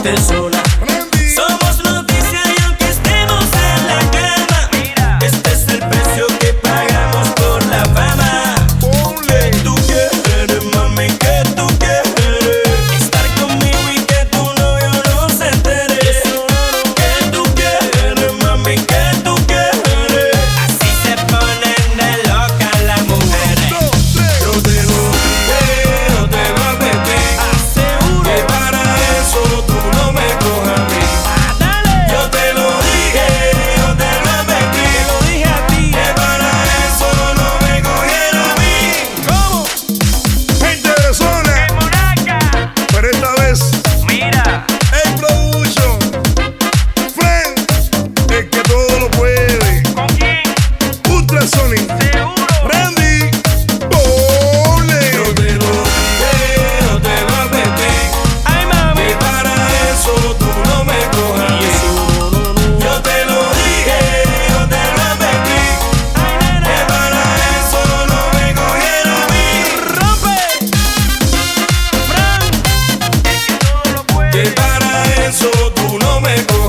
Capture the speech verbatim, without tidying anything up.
estés sola. Somos noticia y aunque estemos en la cama, mira, este es el precio que pagamos por la fama. ¿Qué tú quieres, mami? ¿Qué tú quieres? Estar conmigo y que tu novio no se entere. ¿Qué tú quieres, mami? ¿Qué tú quieres? Así se ponen de loca las mujeres. Yo te lo dije, yo te lo advertí. Aseguro que para eso tú no me cojas a mí. Yo te lo dije, yo te lo advertí. Te lo dije a ti. Que para eso no me cogiera a mí. ¿Cómo? Gente de zona, pero esta vez Mira, el production, Friend, el que todo lo puede. ¿con quién? Ultrasonic, Seguro. Randy, Ole. Yo te lo dije, yo te lo advertí. Ay, mami, que para eso tú no me cojas a mí. Yo te lo dije, yo te lo advertí. Ay, nena, que para eso no me cogiera a mí. Rompe, Fran, el que todo lo puede. Que para eso tú no me cojas.